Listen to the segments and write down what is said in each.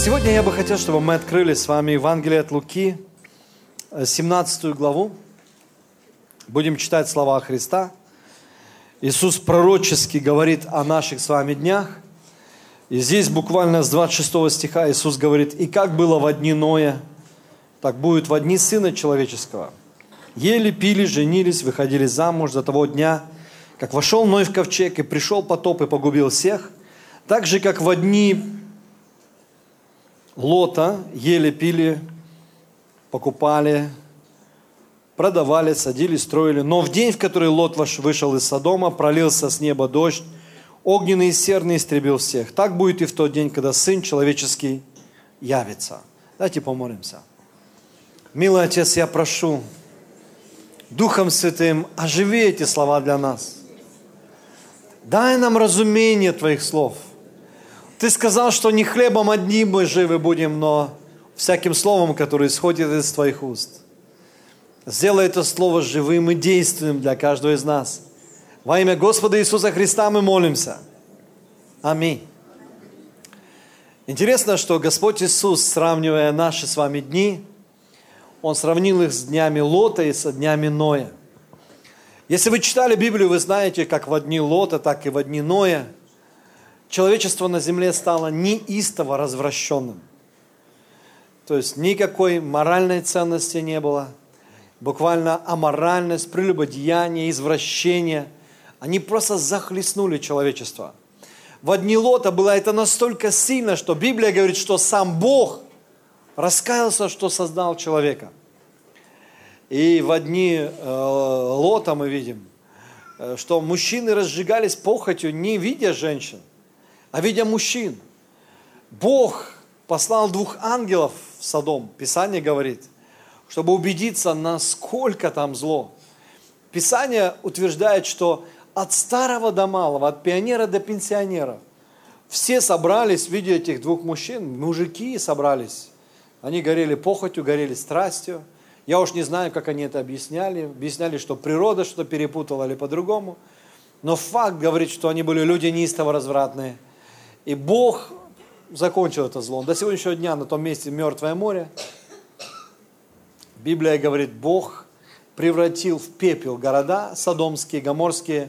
Сегодня я бы хотел, чтобы мы открыли с вами Евангелие от Луки, 17 главу. Будем читать слова Христа. Иисус пророчески говорит о наших с вами днях. И здесь буквально с 26 стиха Иисус говорит: «И как было во дни Ноя, так будет во дни Сына Человеческого. Ели, пили, женились, выходили замуж до того дня, как вошел Ной в ковчег, и пришел потоп и погубил всех. Так же, как во дни Лота ели, пили, покупали, продавали, садили, строили. Но в день, в который Лот вышел из Содома, пролился с неба дождь, огненный и серный истребил всех. Так будет и в тот день, когда Сын Человеческий явится». Давайте помолимся. Милый Отец, я прошу, Духом Святым, оживи эти слова для нас. Дай нам разумение Твоих слов. Ты сказал, что не хлебом одним мы живы будем, но всяким словом, которое исходит из Твоих уст. Сделай это слово живым и действенным для каждого из нас. Во имя Господа Иисуса Христа мы молимся. Аминь. Интересно, что Господь Иисус, сравнивая наши с вами дни, Он сравнил их с днями Лота и со днями Ноя. Если вы читали Библию, вы знаете, как во дни Лота, так и во дни Ноя человечество на земле стало неистово развращенным. То есть никакой моральной ценности не было. Буквально аморальность, прелюбодеяние, извращение. Они просто захлестнули человечество. Во дни Лота было это настолько сильно, что Библия говорит, что сам Бог раскаялся, что создал человека. И во дни Лота мы видим, что мужчины разжигались похотью, не видя женщин, а видя мужчин. Бог послал 2 ангелов в Содом, Писание говорит, чтобы убедиться, насколько там зло. Писание утверждает, что от старого до малого, от пионера до пенсионера, все собрались, видя этих 2 мужчин, мужики собрались. Они горели похотью, горели страстью. Я уж не знаю, как они это объясняли. Объясняли, что природа что-то перепутала или по-другому. Но факт говорит, что они были люди неистово развратные. И Бог закончил это зло. До сегодняшнего дня на том месте Мертвое море. Библия говорит, Бог превратил в пепел города содомские, гоморские,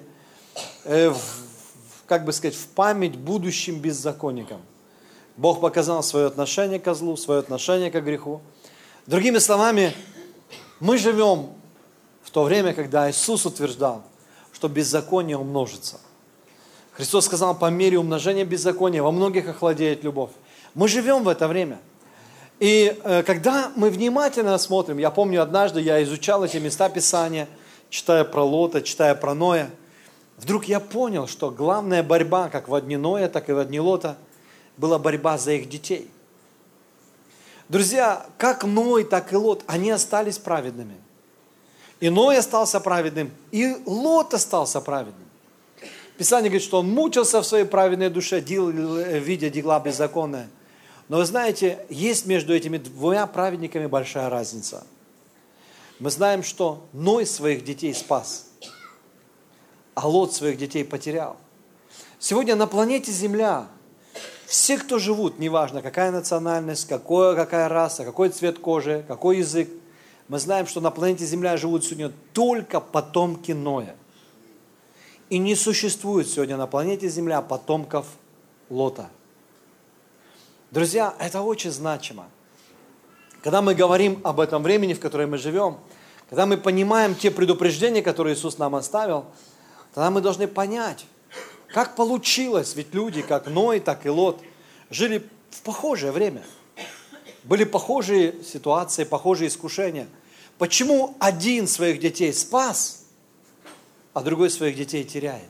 в память будущим беззаконникам. Бог показал свое отношение к злу, свое отношение к греху. Другими словами, мы живем в то время, когда Иисус утверждал, что беззаконие умножится. Христос сказал, по мере умножения беззакония во многих охладеет любовь. Мы живем в это время. И когда мы внимательно смотрим, я помню, однажды я изучал эти места Писания, читая про Лота, читая про Ноя, вдруг я понял, что главная борьба, как во дни Ноя, так и во дни Лота, была борьба за их детей. Друзья, как Ной, так и Лот, они остались праведными. И Ной остался праведным, и Лот остался праведным. Писание говорит, что он мучился в своей праведной душе, видя дела беззаконные. Но вы знаете, есть между этими 2 праведниками большая разница. Мы знаем, что Ной своих детей спас, а Лот своих детей потерял. Сегодня на планете Земля все, кто живут, неважно какая национальность, какая раса, какой цвет кожи, какой язык, мы знаем, что на планете Земля живут сегодня только потомки Ноя. И не существует сегодня на планете Земля потомков Лота. Друзья, это очень значимо. Когда мы говорим об этом времени, в котором мы живем, когда мы понимаем те предупреждения, которые Иисус нам оставил, тогда мы должны понять, как получилось, ведь люди, как Ной, так и Лот, жили в похожее время. Были похожие ситуации, похожие искушения. Почему один своих детей спас, а другой своих детей теряет?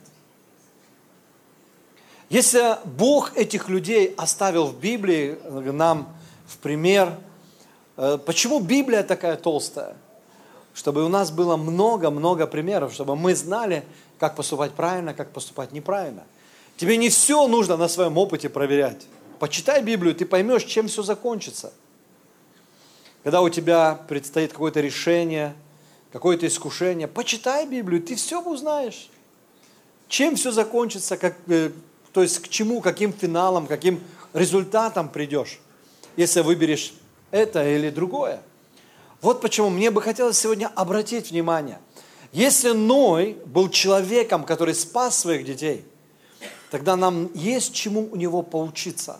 Если Бог этих людей оставил в Библии нам в пример, почему Библия такая толстая? Чтобы у нас было много-много примеров, чтобы мы знали, как поступать правильно, как поступать неправильно. Тебе не все нужно на своем опыте проверять. Почитай Библию, ты поймешь, чем все закончится. Когда у тебя предстоит какое-то решение, какое-то искушение, почитай Библию, ты все узнаешь. Чем все закончится, то есть к чему, каким финалом, каким результатом придешь. если выберешь это или другое. Вот почему мне бы хотелось сегодня обратить внимание. Если Ной был человеком, который спас своих детей, тогда нам есть чему у него поучиться.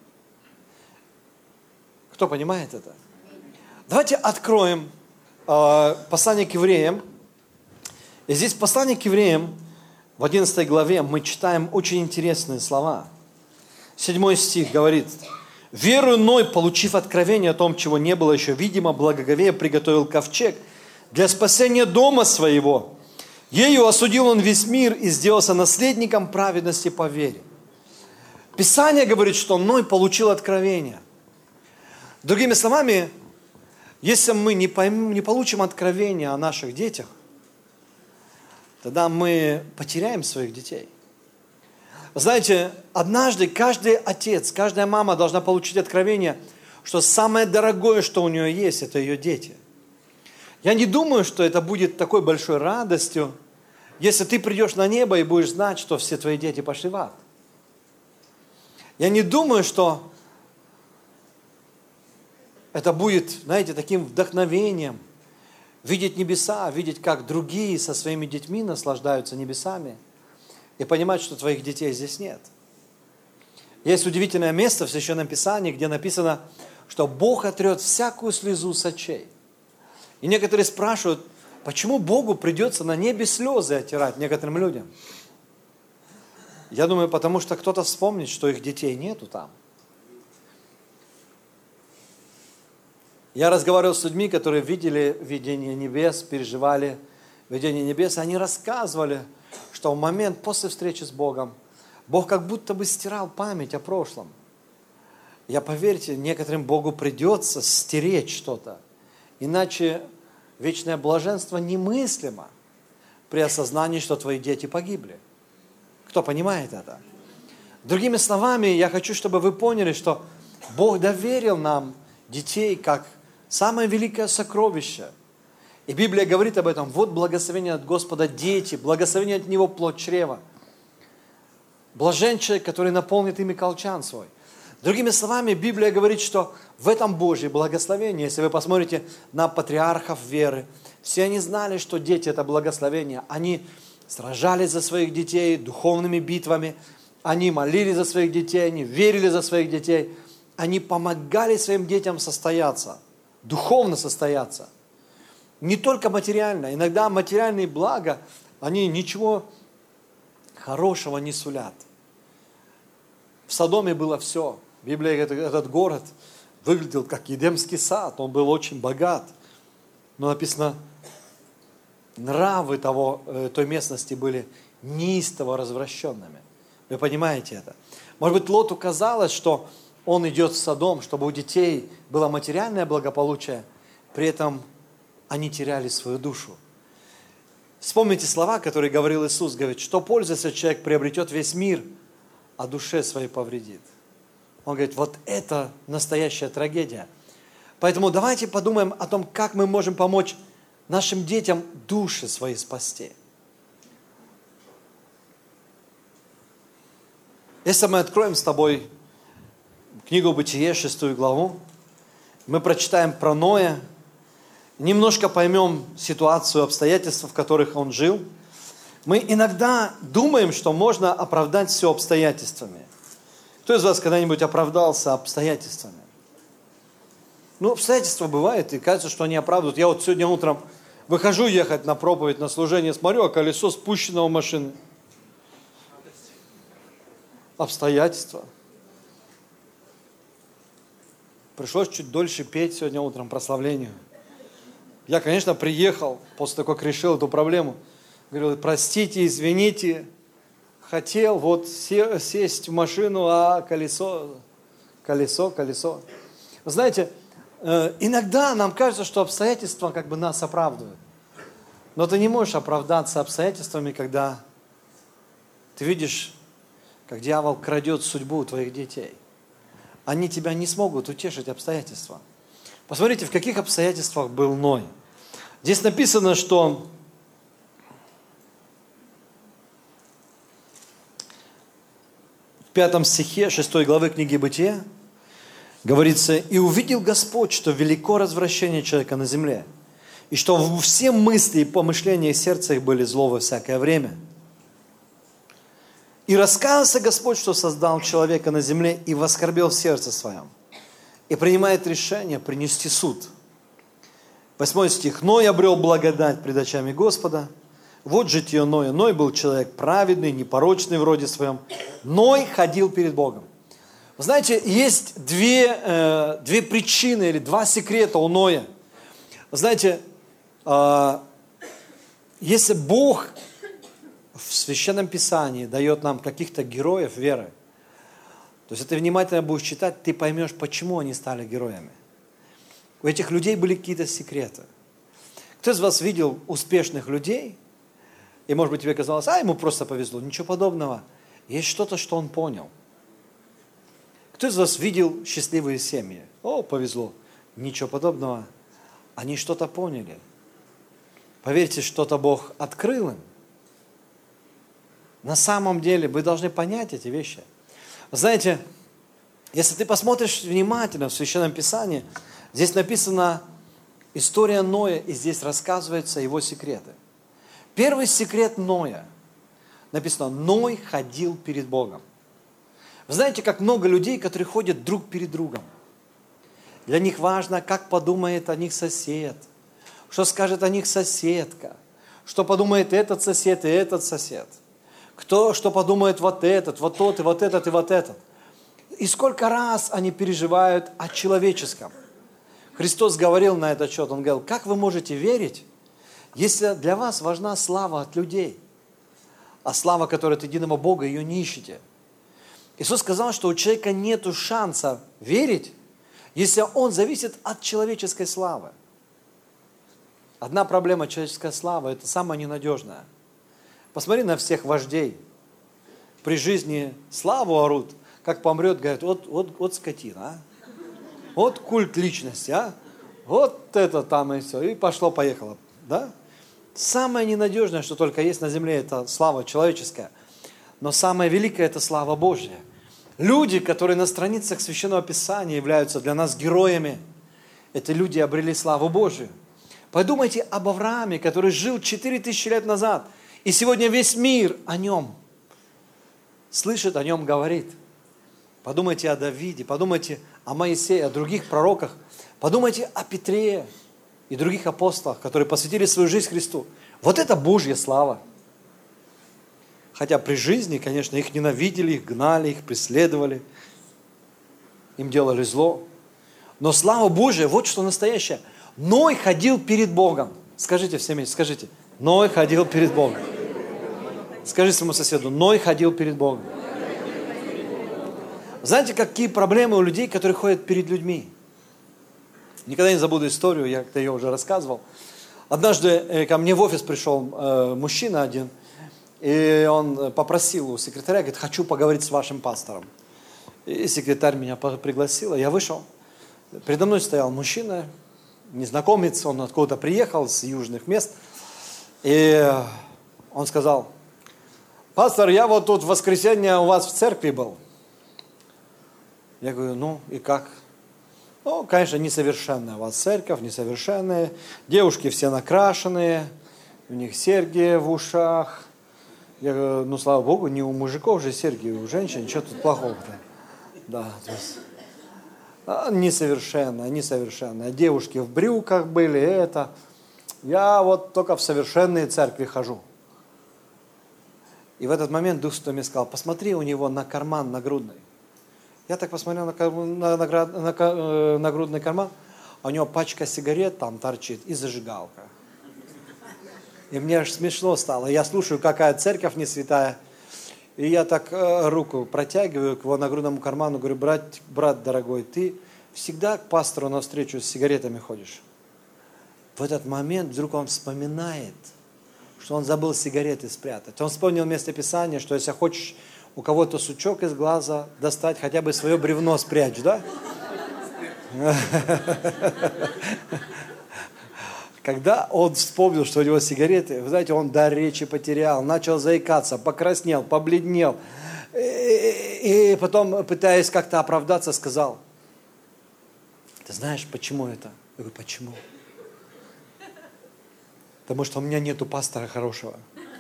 Кто понимает это? Давайте откроем послание к евреям. И здесь послание к евреям, в 11 главе, мы читаем очень интересные слова. 7 стих говорит: «Верою Ной, получив откровение о том, чего не было еще видимо, благоговея приготовил ковчег для спасения дома своего. Ею осудил он весь мир и сделался наследником праведности по вере». Писание говорит, что Ной получил откровение. Другими словами, если мы не получим откровение о наших детях, тогда мы потеряем своих детей. Знаете, однажды каждый отец, каждая мама должна получить откровение, что самое дорогое, что у нее есть, это ее дети. Я не думаю, что это будет такой большой радостью, если ты придешь на небо и будешь знать, что все твои дети пошли в ад. Я не думаю, что это будет, знаете, таким вдохновением видеть небеса, видеть, как другие со своими детьми наслаждаются небесами, и понимать, что твоих детей здесь нет. Есть удивительное место в Священном Писании, где написано, что Бог отрет всякую слезу с очей. И некоторые спрашивают, почему Богу придется на небе слезы оттирать некоторым людям? Я думаю, потому что кто-то вспомнит, что их детей нету там. Я разговаривал с людьми, которые видели видение небес, переживали видение небес. Они рассказывали, что в момент после встречи с Богом, Бог как будто бы стирал память о прошлом. Поверьте, некоторым Богу придется стереть что-то. Иначе вечное блаженство немыслимо при осознании, что твои дети погибли. Кто понимает это? Другими словами, я хочу, чтобы вы поняли, что Бог доверил нам детей как самое великое сокровище. И Библия говорит об этом. Вот благословение от Господа дети, благословение от Него плод чрева. Блажен человек, который наполнит ими колчан свой. Другими словами, Библия говорит, что в этом Божье благословение, если вы посмотрите на патриархов веры, все они знали, что дети – это благословение. Они сражались за своих детей духовными битвами, они молились за своих детей, они верили за своих детей, они помогали своим детям состояться, духовно состояться. Не только материально. Иногда материальные блага, они ничего хорошего не сулят. В Содоме было все. Библия говорит, этот город выглядел как Едемский сад, он был очень богат. Но написано, нравы той местности были неистово развращенными. Вы понимаете это? Может быть, Лоту казалось, что он идет в Содом, чтобы у детей было материальное благополучие, при этом они теряли свою душу. Вспомните слова, которые говорил Иисус, говорит, что польза, если человек приобретет весь мир, а душе своей повредит. Он говорит, вот это настоящая трагедия. Поэтому давайте подумаем о том, как мы можем помочь нашим детям души свои спасти. Если мы откроем с тобой книгу Бытие, 6 главу, мы прочитаем про Ноя, немножко поймем ситуацию, обстоятельства, в которых он жил. Мы иногда думаем, что можно оправдать все обстоятельствами. Кто из вас когда-нибудь оправдался обстоятельствами? Обстоятельства бывают, и кажется, что они оправдывают. Я вот сегодня утром выхожу ехать на проповедь, на служение, смотрю, а колесо спущено у машины. Обстоятельства. Пришлось чуть дольше петь сегодня утром прославлению. Я, конечно, приехал после того, как решил эту проблему. Говорил, простите, извините, хотел вот сесть в машину, а колесо. Вы знаете, иногда нам кажется, что обстоятельства как бы нас оправдывают. Но ты не можешь оправдаться обстоятельствами, когда ты видишь, как дьявол крадет судьбу твоих детей. Они тебя не смогут утешить обстоятельства. Посмотрите, в каких обстоятельствах был Ной. Здесь написано, что в 5 стихе 6 главы книги Бытия, Говорится, «И увидел Господь, что велико развращение человека на земле, и что все мысли и помышления сердца их были зло во всякое время. И раскаялся Господь, что создал человека на земле, и воскорбел в сердце своем, и принимает решение принести суд». 8 стих. «Ной обрел благодать пред очами Господа. Вот житие Ноя. Ной был человек праведный, непорочный в роде своем. Ной ходил перед Богом». Вы знаете, есть две причины или два секрета у Ноя. Вы знаете, если Бог в Священном Писании дает нам каких-то героев веры, то есть, если ты внимательно будешь читать, ты поймешь, почему они стали героями. У этих людей были какие-то секреты. Кто из вас видел успешных людей, и, может быть, тебе казалось, ему просто повезло. Ничего подобного. Есть что-то, что он понял. Кто из вас видел счастливые семьи? Повезло. Ничего подобного. Они что-то поняли. Поверьте, что-то Бог открыл им. На самом деле, вы должны понять эти вещи. Вы знаете, если ты посмотришь внимательно в Священном Писании, здесь написана история Ноя, и здесь рассказываются его секреты. Первый секрет Ноя. Написано, Ной ходил перед Богом. Вы знаете, как много людей, которые ходят друг перед другом. Для них важно, как подумает о них сосед, что скажет о них соседка, что подумает этот сосед и этот сосед, что подумает вот этот, вот тот, и вот этот, и вот этот. И сколько раз они переживают о человеческом. Христос говорил на этот счет, Он говорил, как вы можете верить, если для вас важна слава от людей, а слава, которая от единого Бога, ее не ищете. Иисус сказал, что у человека нет шанса верить, если он зависит от человеческой славы. Одна проблема человеческая слава – это самая ненадежная. Посмотри на всех вождей. При жизни славу орут, как помрет, говорят, вот скотина, а? Вот культ личности, а? Вот это там и все. И пошло-поехало. Да? Самое ненадежное, что только есть на земле, это слава человеческая. Но самое великое – это слава Божья. Люди, которые на страницах Священного Писания являются для нас героями, это люди обрели славу Божию. Подумайте об Аврааме, который жил 4000 лет назад, и сегодня весь мир о нем слышит, о нем говорит. Подумайте о Давиде, подумайте о Моисее, о других пророках, подумайте о Петре и других апостолах, которые посвятили свою жизнь Христу. Вот это Божья слава. Хотя при жизни, конечно, их ненавидели, их гнали, их преследовали, им делали зло. Но слава Божия, вот что настоящее. Ной ходил перед Богом. Скажите все вместе, скажите. Ной ходил перед Богом. Скажи своему соседу, Ной ходил перед Богом. Знаете, какие проблемы у людей, которые ходят перед людьми? Никогда не забуду историю, я как-то ее уже рассказывал. Однажды ко мне в офис пришел мужчина один, и он попросил у секретаря, говорит, хочу поговорить с вашим пастором. И секретарь меня пригласил, я вышел. Передо мной стоял мужчина, незнакомец, он откуда-то приехал, с южных мест. И он сказал, пастор, я вот тут в воскресенье у вас в церкви был. Я говорю, ну и как? Ну, конечно, несовершенная у вас церковь, несовершенная. Девушки все накрашенные, у них серьги в ушах. Я говорю, ну, слава Богу, не у мужиков же серьги, у женщин, что тут плохого-то? Да, то есть, несовершенная. Девушки в брюках были, это. Я вот только в совершенные церкви хожу. И в этот момент Дух Святой мне сказал, посмотри у него на карман нагрудный. Я так посмотрел на нагрудный карман, а у него пачка сигарет там торчит и зажигалка. И мне аж смешно стало. Я слушаю, какая церковь не святая. И я так руку протягиваю к его нагрудному карману, говорю, брат дорогой, ты всегда к пастору навстречу с сигаретами ходишь. В этот момент вдруг он вспоминает, что он забыл сигареты спрятать. Он вспомнил место Писания, что если хочешь у кого-то сучок из глаза достать, хотя бы свое бревно спрячь, да? Когда он вспомнил, что у него сигареты, вы знаете, он дар речи потерял, начал заикаться, покраснел, побледнел. И потом, пытаясь как-то оправдаться, сказал, Ты знаешь, почему это? Я говорю, почему? Потому что у меня нету пастора хорошего.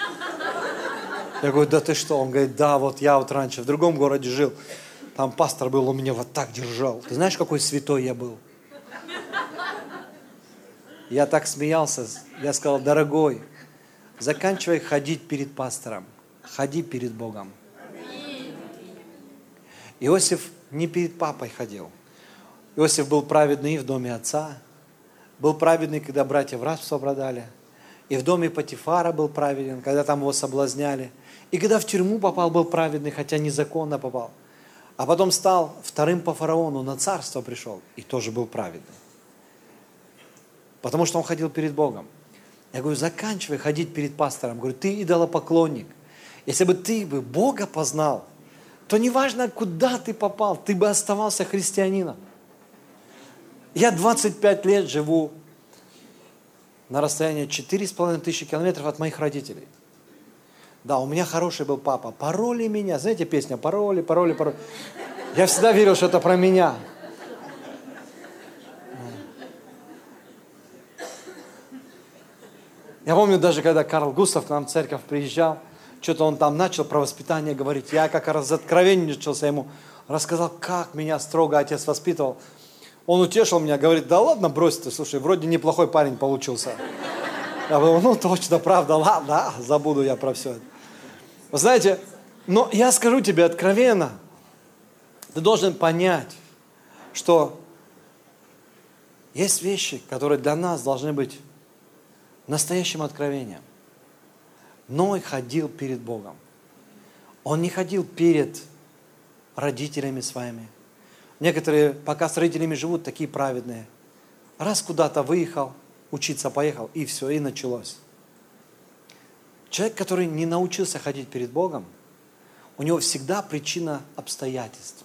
Я говорю, да ты что? Он говорит, да, вот я вот раньше в другом городе жил. Там пастор был, он меня вот так держал. Ты знаешь, какой святой я был? Я так смеялся. Я сказал, дорогой, заканчивай ходить перед пастором. Ходи перед Богом. Иосиф не перед папой ходил. Иосиф был праведный и в доме отца. Был праведный, когда братья в рабство продали. И в доме Потифара был праведен, когда там его соблазняли. И когда в тюрьму попал, был праведный, хотя незаконно попал. А потом стал вторым по фараону, на царство пришел. И тоже был праведный. Потому что он ходил перед Богом. Я говорю, заканчивай ходить перед пастором. Говорю, ты идолопоклонник. Если бы ты бы Бога познал, то неважно, куда ты попал, ты бы оставался христианином. Я 25 лет живу на расстоянии 4500 километров от моих родителей. Да, у меня хороший был папа. Пароли меня. Знаете песня? Пароли, пароли, пароли. Я всегда верил, что это про меня. Я помню даже, когда Карл Густав к нам в церковь приезжал, что-то он там начал про воспитание говорить. Я как раз откровенничался ему, рассказал, как меня строго отец воспитывал. Он утешил меня, говорит, да ладно, брось ты, слушай, вроде неплохой парень получился. Я говорю, ну точно, правда, ладно, забуду я про все это. Вы знаете, но я скажу тебе откровенно, ты должен понять, что есть вещи, которые для нас должны быть настоящим откровением. Ной ходил перед Богом. Он не ходил перед родителями своими. Некоторые, пока с родителями живут, такие праведные. Раз куда-то выехал, учиться поехал, и все, и началось. Человек, который не научился ходить перед Богом, у него всегда причина обстоятельства.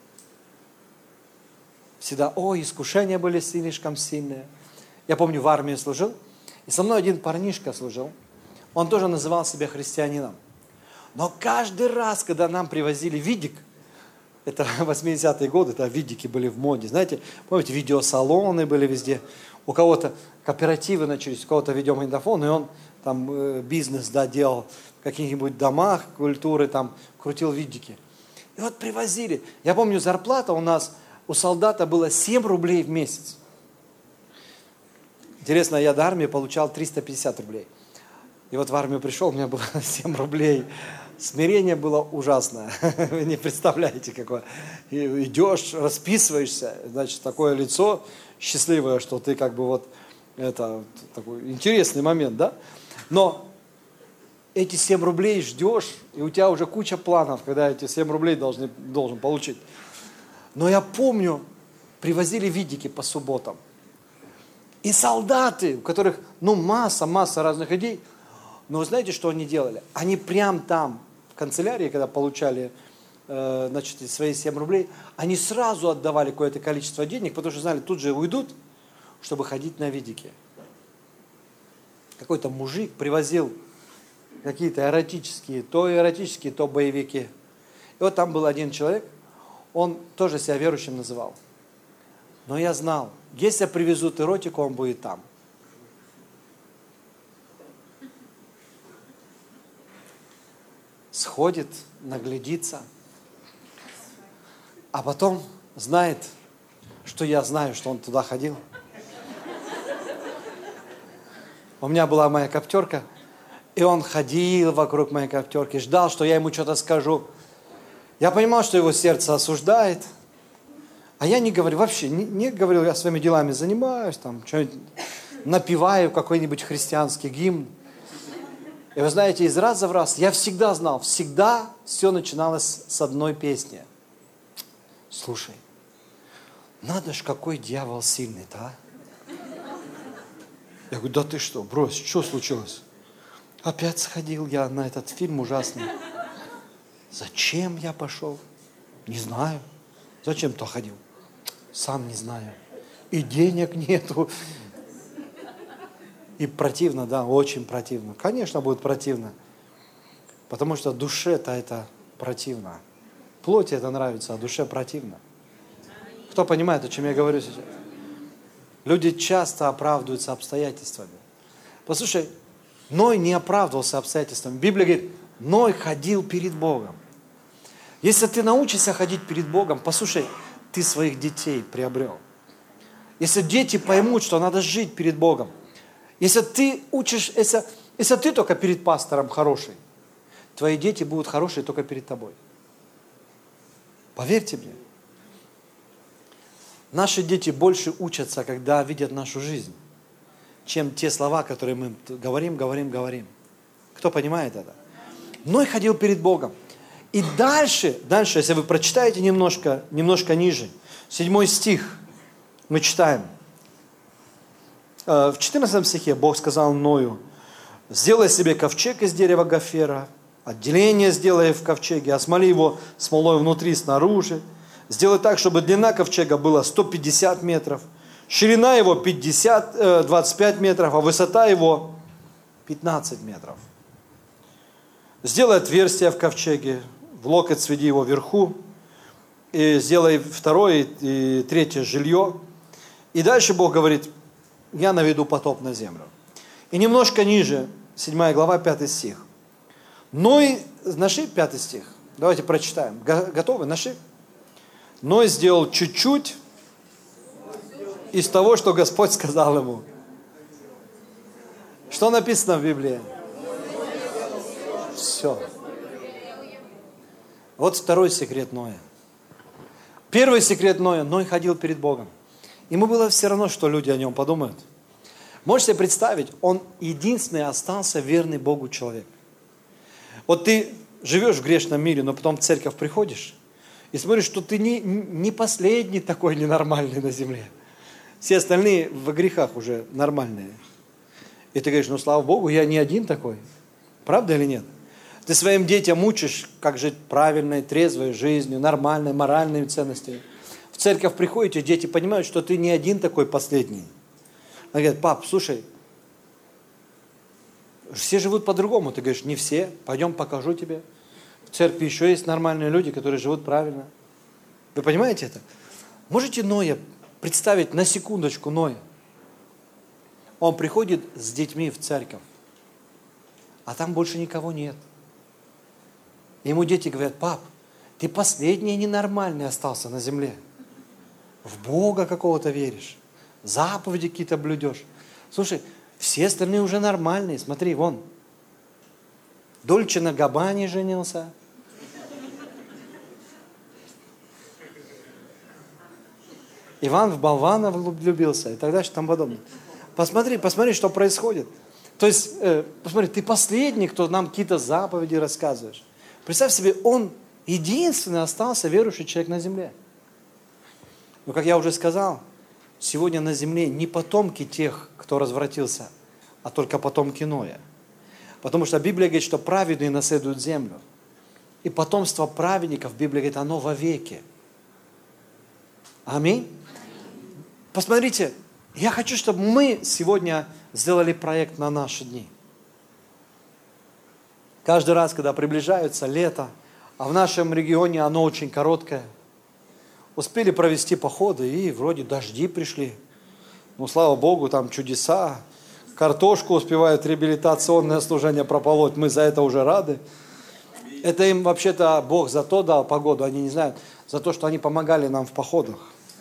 Всегда, искушения были слишком сильные. Я помню, в армии служил, и со мной один парнишка служил. Он тоже называл себя христианином. Но каждый раз, когда нам привозили видик, это 80-е годы, это видики были в моде. Знаете, помните, видеосалоны были везде. У кого-то кооперативы начались, у кого-то видеомагнитофон, и он там бизнес делал в каких-нибудь домах культуры, там крутил видики. И вот привозили. Я помню, зарплата у нас, у солдата была 7 рублей в месяц. Интересно, я до армии получал 350 рублей. И вот в армию пришел, у меня было 7 рублей. Смирение было ужасное. Вы не представляете, какое. И идешь, расписываешься, значит, такое лицо счастливое, что ты как бы вот, это такой интересный момент, да? Но эти 7 рублей ждешь, и у тебя уже куча планов, когда эти 7 рублей должен получить. Но я помню, привозили видики по субботам. И солдаты, у которых, масса разных идей. Но вы знаете, что они делали? Они прям там, в канцелярии, когда получали, свои 7 рублей, они сразу отдавали какое-то количество денег, потому что знали, тут же уйдут, чтобы ходить на видике. Какой-то мужик привозил какие-то эротические, то боевики. И вот там был один человек, он тоже себя верующим называл. Но я знал, если привезут эротику, он будет там. Сходит, наглядится, а потом знает, что я знаю, что он туда ходил. У меня была моя коптерка, и он ходил вокруг моей коптерки, ждал, что я ему что-то скажу. Я понимал, что его сердце осуждает, а я не говорю, вообще не говорил, я своими делами занимаюсь, там, что-нибудь напеваю, какой-нибудь христианский гимн. И вы знаете, из раза в раз я всегда знал, всегда все начиналось с одной песни. Слушай, надо ж, какой дьявол сильный-то, а? Я говорю, да ты что, брось, что случилось? Опять сходил я на этот фильм ужасный. Зачем я пошел? Не знаю. Зачем-то ходил? Сам не знаю. И денег нету. И противно, да, очень противно. Конечно, будет противно. Потому что душе-то это противно. Плоти это нравится, а душе противно. Кто понимает, о чем я говорю сейчас? Люди часто оправдываются обстоятельствами. Послушай, Ной не оправдывался обстоятельствами. Библия говорит, Ной ходил перед Богом. Если ты научишься ходить перед Богом, послушай, ты своих детей приобрел. Если дети поймут, что надо жить перед Богом, если ты учишь, если ты только перед пастором хороший, твои дети будут хорошие только перед тобой. Поверьте мне. Наши дети больше учатся, когда видят нашу жизнь, чем те слова, которые мы говорим. Кто понимает это? Ной ходил перед Богом. И дальше, если вы прочитаете немножко ниже, 7 стих, мы читаем. В 14 стихе Бог сказал Ною, сделай себе ковчег из дерева гофера, отделение сделай в ковчеге, осмоли его смолой внутри и снаружи. Сделай так, чтобы длина ковчега была 150 метров, ширина его 25 метров, а высота его 15 метров. Сделай отверстие в ковчеге, в локоть сведи его вверху, и сделай второе и третье жилье. И дальше Бог говорит, я наведу потоп на землю. И немножко ниже, 7 глава, 5 стих. Ной, нашли 5 стих? Давайте прочитаем. Готовы? Нашли? Ной сделал чуть-чуть из того, что Господь сказал ему. Что написано в Библии? Все. Вот второй секрет Ноя. Первый секрет Ноя. Ной ходил перед Богом. Ему было все равно, что люди о нем подумают. Можете себе представить, он единственный остался верный Богу человек. Вот ты живешь в грешном мире, но потом в церковь приходишь и смотришь, что ты не последний такой ненормальный на земле. Все остальные в грехах уже нормальные. И ты говоришь, ну слава Богу, я не один такой. Правда или нет? Ты своим детям учишь, как жить правильной, трезвой жизнью, нормальной, моральными ценностями. В церковь приходите, дети понимают, что ты не один такой последний. Они говорят, пап, слушай, все живут по-другому. Ты говоришь, не все, пойдем покажу тебе. В церкви еще есть нормальные люди, которые живут правильно. Вы понимаете это? Можете Ноя представить на секундочку Ноя? Он приходит с детьми в церковь, а там больше никого нет. Ему дети говорят, пап, ты последний ненормальный остался на земле. В Бога какого-то веришь, заповеди какие-то блюдешь. Слушай, все остальные уже нормальные. Смотри, вон. Дольче на Габбане женился. Иван в болвана влюбился и так дальше, и тому подобное. Посмотри, что происходит. То есть, посмотри, ты последний, кто нам какие-то заповеди рассказываешь. Представь себе, он единственный остался верующий человек на земле. Но, как я уже сказал, сегодня на земле не потомки тех, кто развратился, а только потомки Ноя. Потому что Библия говорит, что праведные наследуют землю. И потомство праведников, Библия говорит, оно вовеки. Аминь. Посмотрите, я хочу, чтобы мы сегодня сделали проект на наши дни. Каждый раз, когда приближается лето, а в нашем регионе оно очень короткое, успели провести походы, и вроде дожди пришли. Ну, слава Богу, там чудеса. Картошку успевают реабилитационное служение прополоть. Мы за это уже рады. Это им вообще-то Бог за то дал погоду, они не знают, за то, что они помогали нам в походах.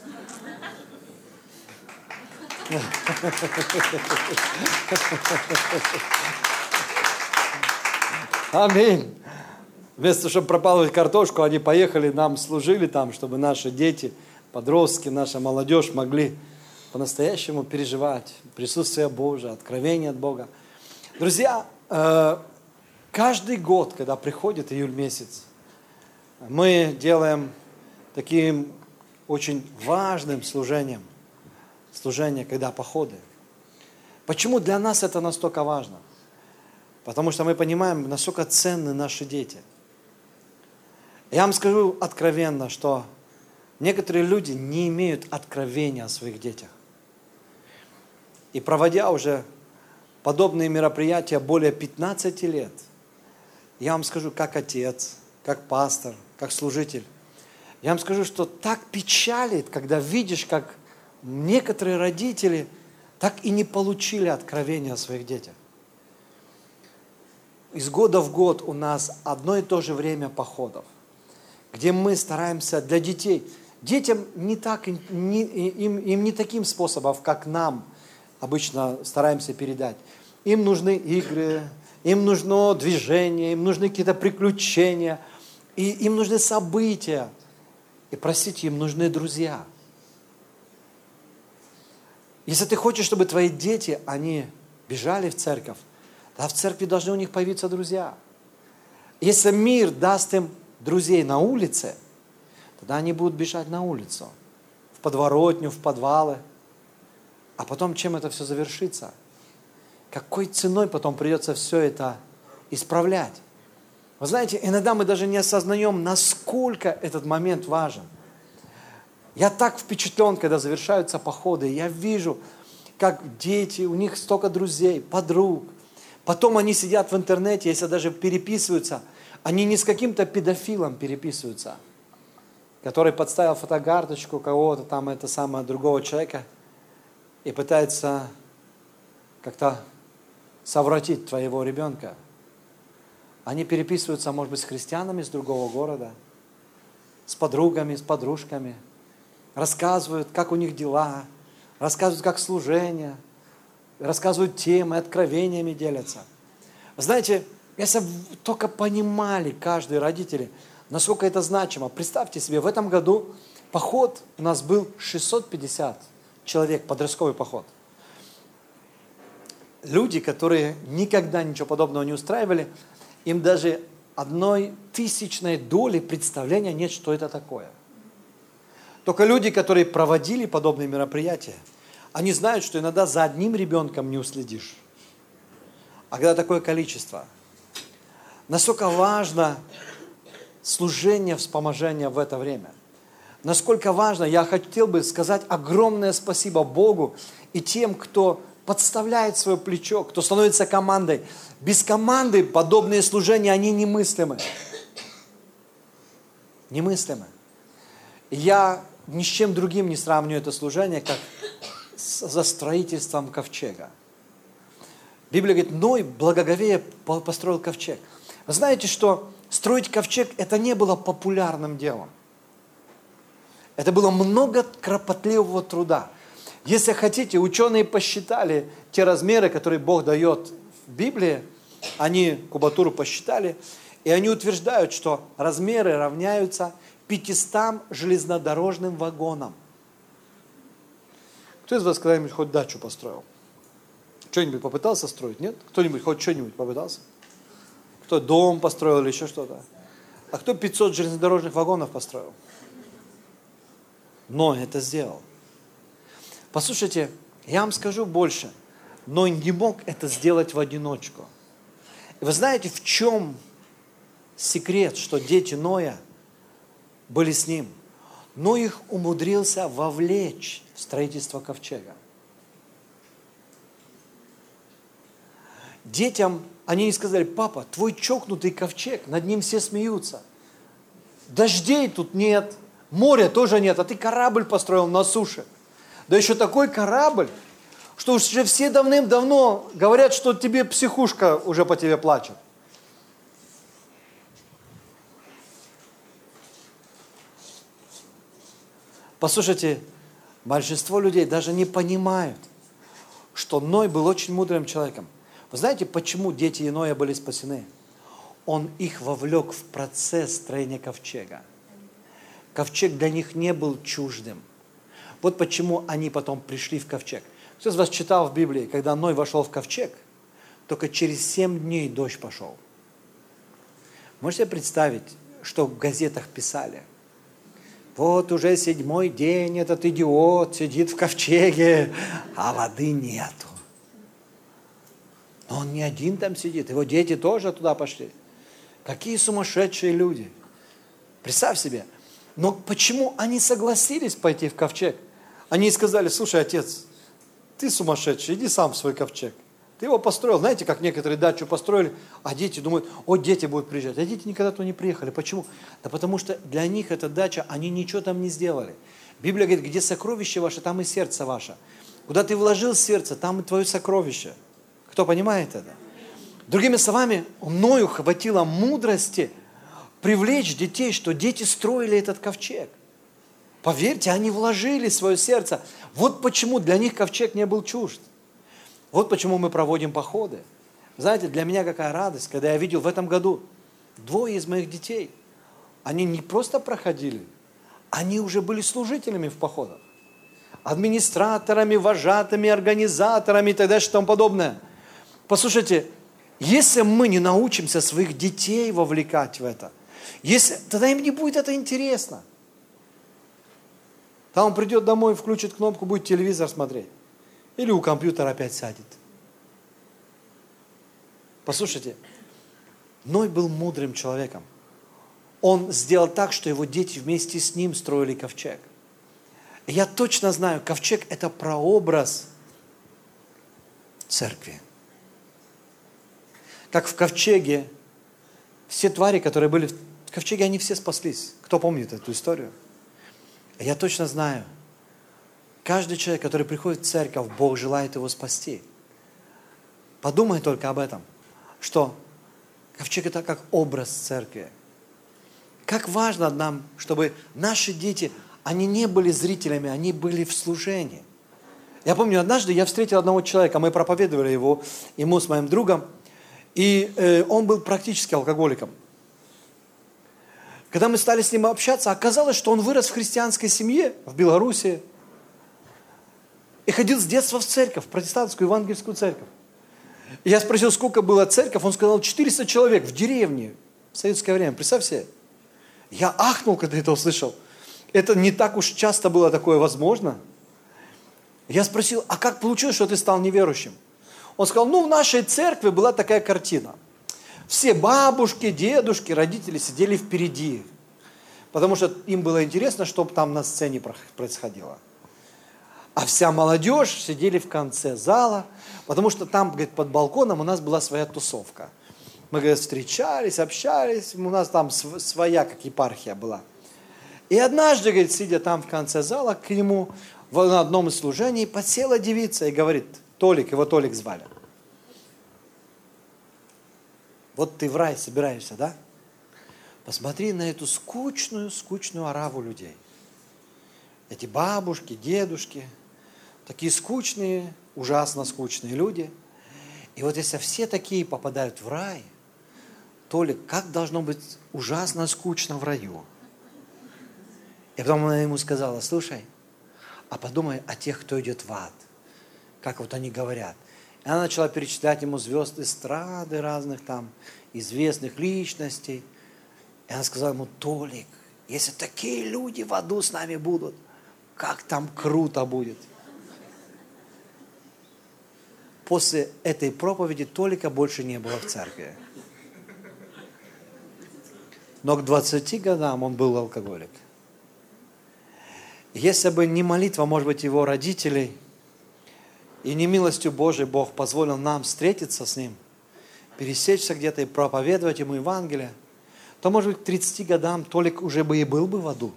Аминь. Вместо того, чтобы пропалывать картошку, они поехали, нам служили там, чтобы наши дети, подростки, наша молодежь могли по-настоящему переживать присутствие Божие, откровение от Бога. Друзья, каждый год, когда приходит июль месяц, мы делаем таким очень важным служением, когда походы. Почему для нас это настолько важно? Потому что мы понимаем, насколько ценны наши дети. Я вам скажу откровенно, что некоторые люди не имеют откровения о своих детях. И проводя уже подобные мероприятия более 15 лет, я вам скажу, как отец, как пастор, как служитель, я вам скажу, что так печалит, когда видишь, как некоторые родители так и не получили откровения о своих детях. Из года в год у нас одно и то же время походов, где мы стараемся для детей. Детям не так, им не таким способом, как нам обычно стараемся передать. Им нужны игры, им нужно движение, им нужны какие-то приключения, и им нужны события. И, простите, им нужны друзья. Если ты хочешь, чтобы твои дети, они бежали в церковь, тогда в церкви должны у них появиться друзья. Если мир даст им друзей на улице, тогда они будут бежать на улицу, в подворотню, в подвалы. А потом чем это все завершится? Какой ценой потом придется все это исправлять? Вы знаете, иногда мы даже не осознаем, насколько этот момент важен. Я так впечатлен, когда завершаются походы, я вижу, как дети, у них столько друзей, подруг. Потом они сидят в интернете, если даже переписываются, они не с каким-то педофилом переписываются, который подставил фотокарточку кого-то там, это самое, другого человека, и пытается как-то совратить твоего ребенка. Они переписываются, может быть, с христианами с другого города, с подругами, с подружками, рассказывают, как у них дела, рассказывают, как служение, рассказывают темы, откровениями делятся. Знаете, если бы только понимали каждый родитель, насколько это значимо. Представьте себе, в этом году поход у нас был 650 человек, подростковый поход. Люди, которые никогда ничего подобного не устраивали, им даже 1/1000 доли представления нет, что это такое. Только люди, которые проводили подобные мероприятия, они знают, что иногда за одним ребенком не уследишь. А когда такое количество, насколько важно служение, вспоможение в это время. Насколько важно, я хотел бы сказать огромное спасибо Богу и тем, кто подставляет свое плечо, кто становится командой. Без команды подобные служения, они немыслимы. Немыслимы. И я ни с чем другим не сравниваю это служение, как за строительством ковчега. Библия говорит, Ной благоговея построил ковчег. Вы знаете, что строить ковчег это не было популярным делом. Это было много кропотливого труда. Если хотите, ученые посчитали те размеры, которые Бог дает в Библии, они кубатуру посчитали, и они утверждают, что размеры равняются 500 железнодорожным вагонам. Кто из вас когда-нибудь хоть дачу построил? Что-нибудь попытался строить? Нет? Кто-нибудь хоть что-нибудь попытался? Кто дом построил или еще что-то? А кто 500 железнодорожных вагонов построил? Ной это сделал. Послушайте, я вам скажу больше. Ной не мог это сделать в одиночку. И вы знаете, в чем секрет, что дети Ноя были с ним? Ной их умудрился вовлечь в строительство ковчега. Детям они не сказали, папа, твой чокнутый ковчег, над ним все смеются. Дождей тут нет, моря тоже нет, а ты корабль построил на суше. Да еще такой корабль, что уже все давным-давно говорят, что тебе психушка уже по тебе плачет. Послушайте, большинство людей даже не понимают, что Ной был очень мудрым человеком. Вы знаете, почему дети Ноя были спасены? Он их вовлек в процесс строения ковчега. Ковчег для них не был чуждым. Вот почему они потом пришли в ковчег. Кто из вас читал в Библии, когда Ной вошел в ковчег, только через 7 дней дождь пошел. Можете себе представить, что в газетах писали? Вот уже 7-й день этот идиот сидит в ковчеге, а воды нету. Но он не один там сидит, его дети тоже туда пошли. Какие сумасшедшие люди. Представь себе. Но почему они согласились пойти в ковчег? Они сказали, слушай, отец, ты сумасшедший, иди сам в свой ковчег. Ты его построил. Знаете, как некоторые дачу построили, а дети думают, о, дети будут приезжать. А дети никогда туда не приехали. Почему? Да потому что для них эта дача, они ничего там не сделали. Библия говорит, где сокровище ваше, там и сердце ваше. Куда ты вложил сердце, там и твое сокровище. Кто понимает это? Другими словами, Ною хватило мудрости привлечь детей, что дети строили этот ковчег. Поверьте, они вложили свое сердце. Вот почему для них ковчег не был чужд. Вот почему мы проводим походы. Знаете, для меня какая радость, когда я видел в этом году 2 из моих детей. Они не просто проходили, они уже были служителями в походах. Администраторами, вожатыми, организаторами и так далее, и тому подобное. Послушайте, если мы не научимся своих детей вовлекать в это, тогда им не будет это интересно. Там он придет домой, включит кнопку, будет телевизор смотреть. Или у компьютера опять сядет. Послушайте, Ной был мудрым человеком. Он сделал так, что его дети вместе с ним строили ковчег. И я точно знаю, ковчег – это прообраз церкви. Как в ковчеге, все твари, которые были в ковчеге, они все спаслись. Кто помнит эту историю? Я точно знаю, каждый человек, который приходит в церковь, Бог желает его спасти. Подумай только об этом, что ковчег – это как образ церкви. Как важно нам, чтобы наши дети, они не были зрителями, они были в служении. Я помню, однажды я встретил одного человека, мы проповедовали ему с моим другом, и он был практически алкоголиком. Когда мы стали с ним общаться, оказалось, что он вырос в христианской семье в Беларуси и ходил с детства в церковь, в протестантскую евангельскую церковь. И я спросил, сколько было церковь, он сказал, 400 человек в деревне в советское время, представь себе. Я ахнул, когда это услышал. Это не так уж часто было такое возможно. Я спросил, а как получилось, что ты стал неверующим? Он сказал, в нашей церкви была такая картина. Все бабушки, дедушки, родители сидели впереди, потому что им было интересно, что там на сцене происходило. А вся молодежь сидели в конце зала, потому что там, говорит, под балконом у нас была своя тусовка. Мы, говорит, встречались, общались, у нас там своя как епархия была. И однажды, говорит, сидя там в конце зала, к нему на одном из служений подсела девица и говорит, Толик, его Толик звали. Вот ты в рай собираешься, да? Посмотри на эту скучную ораву людей. Эти бабушки, дедушки, такие скучные, ужасно скучные люди. И вот если все такие попадают в рай, Толик, как должно быть ужасно скучно в раю? И потом она ему сказала, слушай, а подумай о тех, кто идет в ад. Как вот они говорят. И она начала перечислять ему звезд эстрады разных там, известных личностей. И она сказала ему, Толик, если такие люди в аду с нами будут, как там круто будет. После этой проповеди Толика больше не было в церкви. Но к 20 годам он был алкоголик. Если бы не молитва, может быть, его родителей, и не милостью Божией Бог позволил нам встретиться с ним, пересечься где-то и проповедовать ему Евангелие, то, может быть, к 30 годам Толик уже бы и был бы в аду.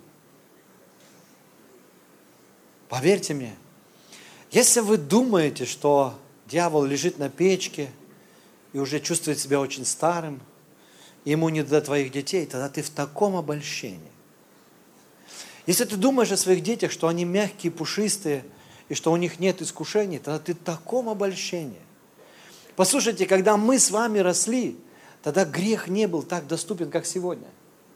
Поверьте мне, если вы думаете, что дьявол лежит на печке и уже чувствует себя очень старым, и ему не до твоих детей, тогда ты в таком обольщении. Если ты думаешь о своих детях, что они мягкие, пушистые, и что у них нет искушений, тогда ты в таком обольщении. Послушайте, когда мы с вами росли, тогда грех не был так доступен, как сегодня.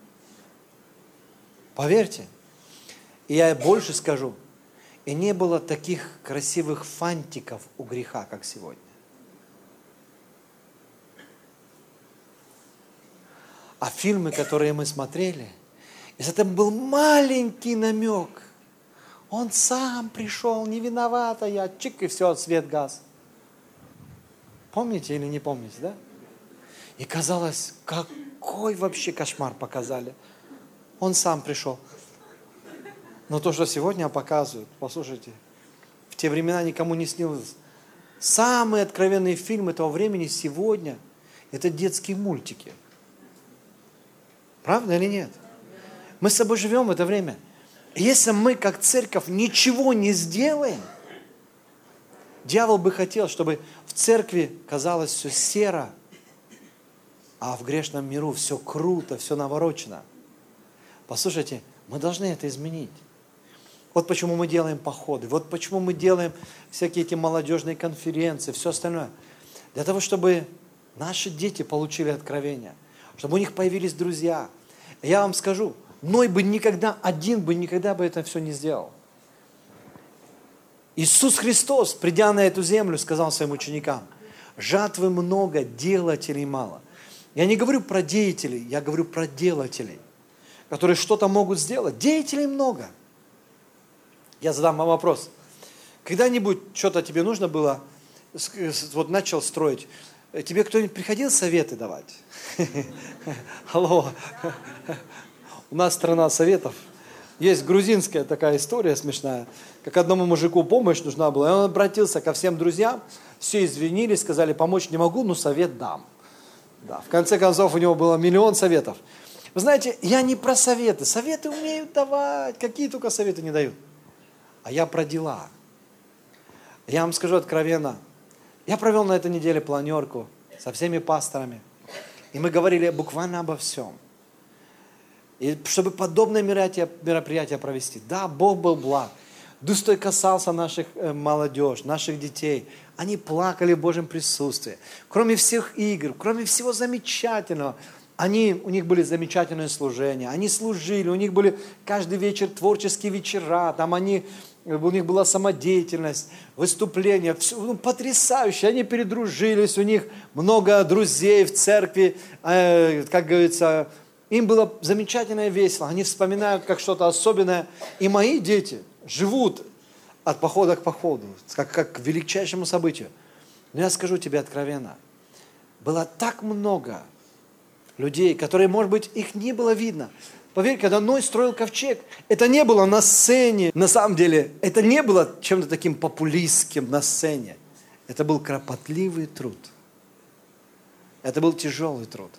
Поверьте. И я больше скажу, и не было таких красивых фантиков у греха, как сегодня. А фильмы, которые мы смотрели, если там был маленький намек, он сам пришел, не виновата я, чик, и все, свет газ. Помните или не помните, да? И казалось, какой вообще кошмар показали. Он сам пришел. Но то, что сегодня показывают, послушайте, в те времена никому не снилось. Самые откровенные фильмы того времени сегодня – это детские мультики. Правда или нет? Мы с собой живем в это время. Если мы, как церковь, ничего не сделаем, дьявол бы хотел, чтобы в церкви казалось все серо, а в грешном миру все круто, все наворочено. Послушайте, мы должны это изменить. Вот почему мы делаем походы, вот почему мы делаем всякие эти молодежные конференции, все остальное. Для того, чтобы наши дети получили откровение, чтобы у них появились друзья. Я вам скажу, Ной бы никогда бы это все не сделал. Иисус Христос, придя на эту землю, сказал своим ученикам: жатвы много, делателей мало. Я не говорю про деятелей, я говорю про делателей, которые что-то могут сделать. Деятелей много. Я задам вам вопрос. Когда-нибудь что-то тебе нужно было, вот начал строить, тебе кто-нибудь приходил советы давать? Алло. У нас страна советов. Есть грузинская такая история смешная, как одному мужику помощь нужна была, и он обратился ко всем друзьям, все извинились, сказали: помочь не могу, но совет дам. Да, в конце концов, у него было 1 000 000 советов. Вы знаете, я не про советы. Советы умеют давать, какие только советы не дают. А я про дела. Я вам скажу откровенно, я провел на этой неделе планерку со всеми пасторами, и мы говорили буквально обо всем. И чтобы подобное мероприятие провести. Да, Бог был благ. Дух Святой касался наших молодежь, наших детей. Они плакали в Божьем присутствии. Кроме всех игр, кроме всего замечательного, у них были замечательные служения. Они служили, у них были каждый вечер творческие вечера. Там у них была самодеятельность, выступления. Все, потрясающе. Они передружились, у них много друзей в церкви, как говорится. Им было замечательно и весело. Они вспоминают как что-то особенное. И мои дети живут от похода к походу, как к величайшему событию. Но я скажу тебе откровенно, было так много людей, которые, может быть, их не было видно. Поверь, когда Ной строил ковчег, это не было на сцене. На самом деле, это не было чем-то таким популистским на сцене. Это был кропотливый труд. Это был тяжелый труд.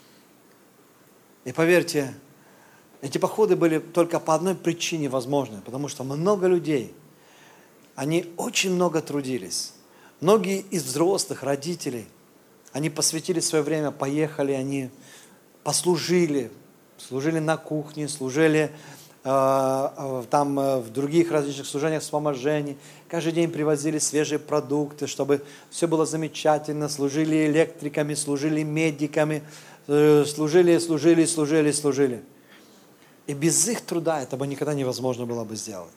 И поверьте, эти походы были только по одной причине возможны, потому что много людей, они очень много трудились. Многие из взрослых, родителей, они посвятили свое время, поехали, они послужили, служили на кухне, служили там в других различных служениях вспоможений. Каждый день привозили свежие продукты, чтобы все было замечательно, служили электриками, служили медиками, служили. И без их труда это бы никогда невозможно было бы сделать.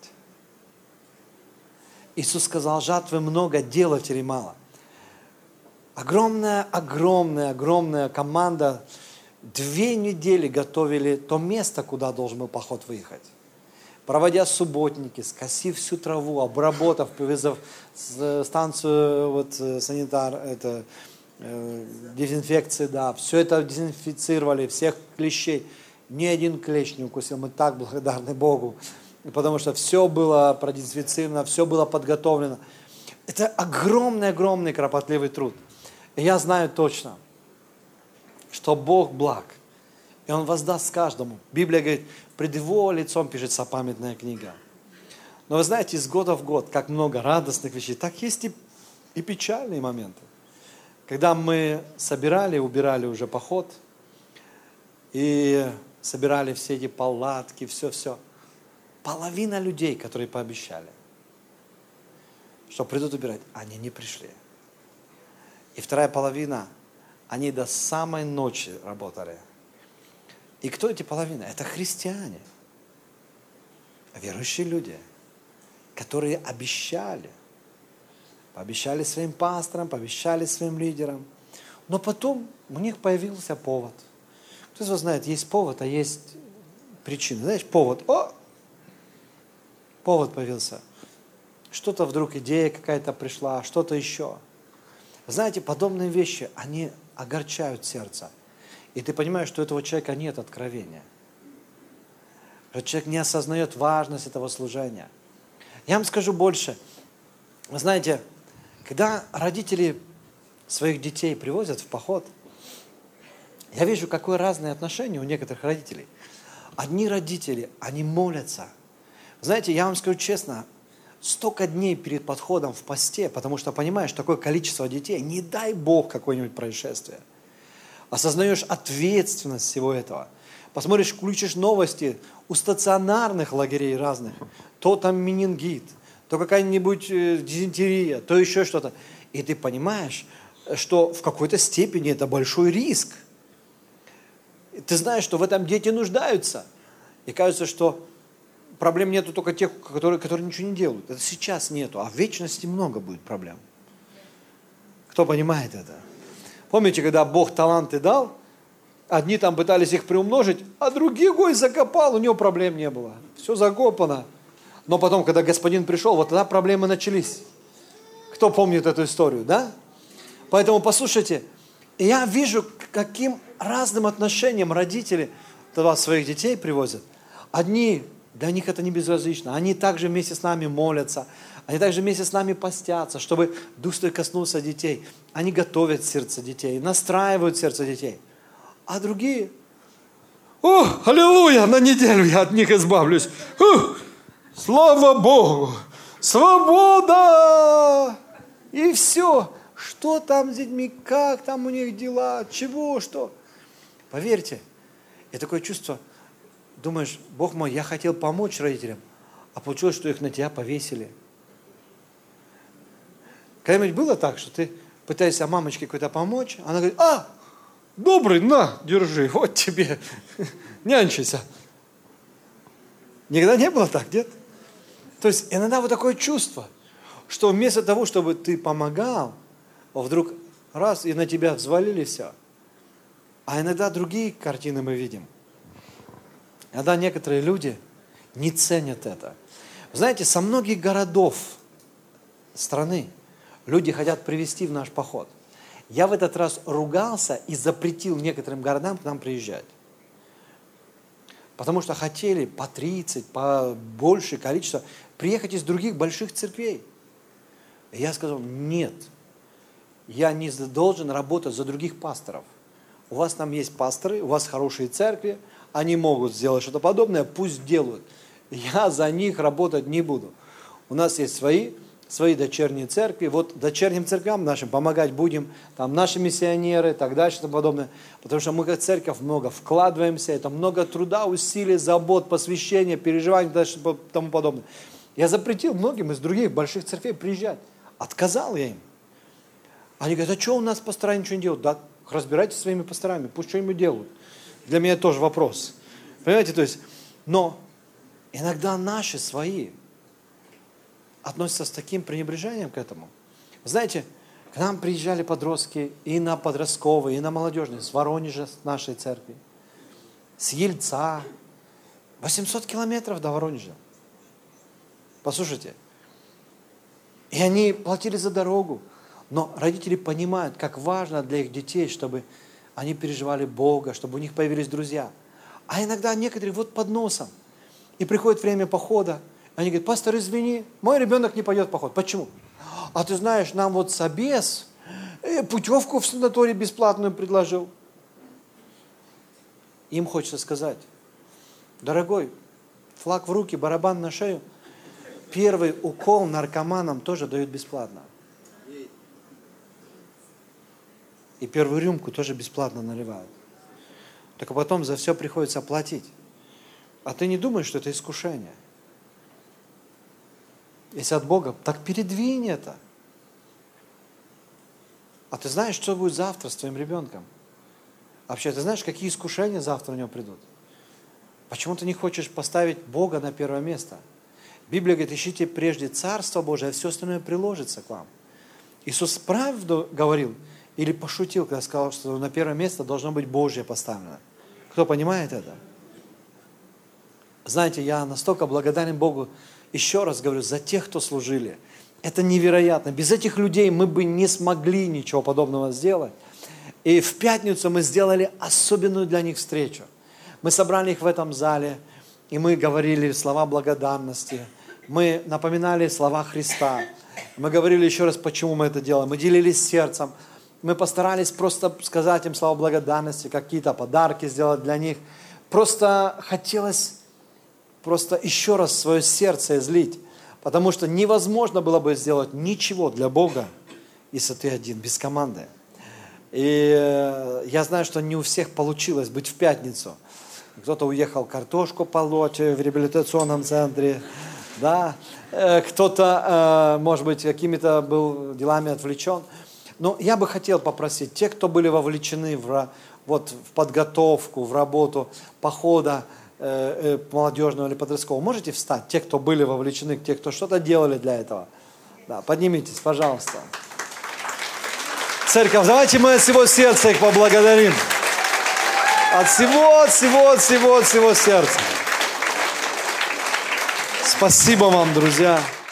Иисус сказал: жатвы много, делателей мало. Огромная команда 2 недели готовили то место, куда должен был поход выехать. Проводя субботники, скосив всю траву, обработав, повезав станцию дезинфекции, да, все это дезинфицировали, всех клещей. Ни один клещ не укусил. Мы так благодарны Богу, потому что все было продезинфицировано, все было подготовлено. Это огромный кропотливый труд. И я знаю точно, что Бог благ, и Он воздаст каждому. Библия говорит, пред Его лицом пишется памятная книга. Но вы знаете, из года в год, как много радостных вещей, так есть и печальные моменты. Когда мы убирали уже поход, и собирали все эти палатки, все. Половина людей, которые пообещали, что придут убирать, они не пришли. И вторая половина, они до самой ночи работали. И кто эти половины? Это христиане, верующие люди, которые пообещали своим пасторам, пообещали своим лидерам. Но потом у них появился повод. Кто из вас знает, есть повод, а есть причина. Знаешь, повод появился. Что-то вдруг, идея какая-то пришла, что-то еще. Знаете, подобные вещи, они огорчают сердце. И ты понимаешь, что у этого человека нет откровения. Этот человек не осознает важность этого служения. Я вам скажу больше. Вы знаете, когда родители своих детей привозят в поход, я вижу, какое разное отношение у некоторых родителей. Одни родители, они молятся, Знаете, я вам скажу честно, столько дней перед подходом в посте, потому что понимаешь, такое количество детей, не дай Бог какое-нибудь происшествие. Осознаешь ответственность всего этого. Посмотришь, включишь новости у стационарных лагерей разных. То там менингит, то какая-нибудь дизентерия, то еще что-то. И ты понимаешь, что в какой-то степени это большой риск. Ты знаешь, что в этом дети нуждаются. И кажется, что проблем нету только тех, которые ничего не делают. Это сейчас нету, а в вечности много будет проблем. Кто понимает это? Помните, когда Бог таланты дал, одни там пытались их приумножить, а другой закопал, у него проблем не было. Все закопано. Но потом, когда Господин пришел, вот тогда проблемы начались. Кто помнит эту историю, да? Поэтому послушайте, я вижу, каким разным отношением родители тогда своих детей привозят. Одни, для них это не безразлично, они также вместе с нами молятся, они также вместе с нами постятся, чтобы Дух Святой коснулся детей. Они готовят сердце детей, настраивают сердце детей. А другие, аллилуйя, на неделю я от них избавлюсь. Слава Богу, свобода! И все. Что там с детьми, как там у них дела, чего, что. Поверьте, и такое чувство, думаешь, Бог мой, я хотел помочь родителям, а получилось, что их на тебя повесили. Когда-нибудь было так, что ты пытаешься мамочке какой-то помочь, она говорит, добрый, на, держи, вот тебе, нянчися. Никогда не было так, нет? То есть иногда вот такое чувство, что вместо того, чтобы ты помогал, вдруг раз, и на тебя взвалили все. А иногда другие картины мы видим. Иногда некоторые люди не ценят это. Знаете, со многих городов страны люди хотят привезти в наш поход. Я в этот раз ругался и запретил некоторым городам к нам приезжать. Потому что хотели по 30, по большее количество приехать из других больших церквей. И я сказал, нет, я не должен работать за других пасторов. У вас там есть пасторы, у вас хорошие церкви, они могут сделать что-то подобное, пусть делают. Я за них работать не буду. У нас есть свои дочерние церкви. Вот дочерним церквям нашим помогать будем, там наши миссионеры и так дальше и тому подобное. Потому что мы как церковь много вкладываемся, это много труда, усилий, забот, посвящения, переживаний и дальше и тому подобное. Я запретил многим из других больших церквей приезжать. Отказал я им. Они говорят, а что у нас пастора ничего не делают? Да, разбирайтесь со своими пасторами, пусть что-нибудь делают. Для меня тоже вопрос. Понимаете, то есть, но иногда наши свои относятся с таким пренебрежением к этому. Знаете, к нам приезжали подростки и на подростковые, и на молодежные, с Воронежа, с нашей церкви, с Ельца, 800 километров до Воронежа. Послушайте, и они платили за дорогу, но родители понимают, как важно для их детей, чтобы они переживали Бога, чтобы у них появились друзья. А иногда некоторые вот под носом, и приходит время похода, они говорят, пастор, извини, мой ребенок не пойдет в поход. Почему? А ты знаешь, нам вот собес путевку в санаторий бесплатную предложил. Им хочется сказать, дорогой, флаг в руки, барабан на шею. Первый укол наркоманам тоже дают бесплатно. И первую рюмку тоже бесплатно наливают. Только потом за все приходится платить. А ты не думаешь, что это искушение? Если от Бога, так передвинь это. А ты знаешь, что будет завтра с твоим ребенком? Вообще, ты знаешь, какие искушения завтра у него придут? Почему ты не хочешь поставить Бога на первое место? Библия говорит, ищите прежде Царство Божие, а все остальное приложится к вам. Иисус правду говорил или пошутил, когда сказал, что на первое место должно быть Божье поставлено. Кто понимает это? Знаете, я настолько благодарен Богу, еще раз говорю, за тех, кто служили. Это невероятно. Без этих людей мы бы не смогли ничего подобного сделать. И в пятницу мы сделали особенную для них встречу. Мы собрали их в этом зале, и мы говорили слова благодарности. Мы напоминали слова Христа. Мы говорили еще раз, почему мы это делаем. Мы делились сердцем. Мы постарались просто сказать им слова благодарности, какие-то подарки сделать для них. Просто хотелось просто еще раз свое сердце излить. Потому что невозможно было бы сделать ничего для Бога, если ты один, без команды. И я знаю, что не у всех получилось быть в пятницу. Кто-то уехал картошку полоть в реабилитационном центре, да? Кто-то, может быть, какими-то был делами отвлечен. Но я бы хотел попросить, те, кто были вовлечены в подготовку, в работу похода молодежного или подросткового, можете встать? Те, кто были вовлечены, те, кто что-то делали для этого. Да, поднимитесь, пожалуйста. Церковь, давайте мы от всего сердца их поблагодарим. От всего сердца. Спасибо вам, друзья.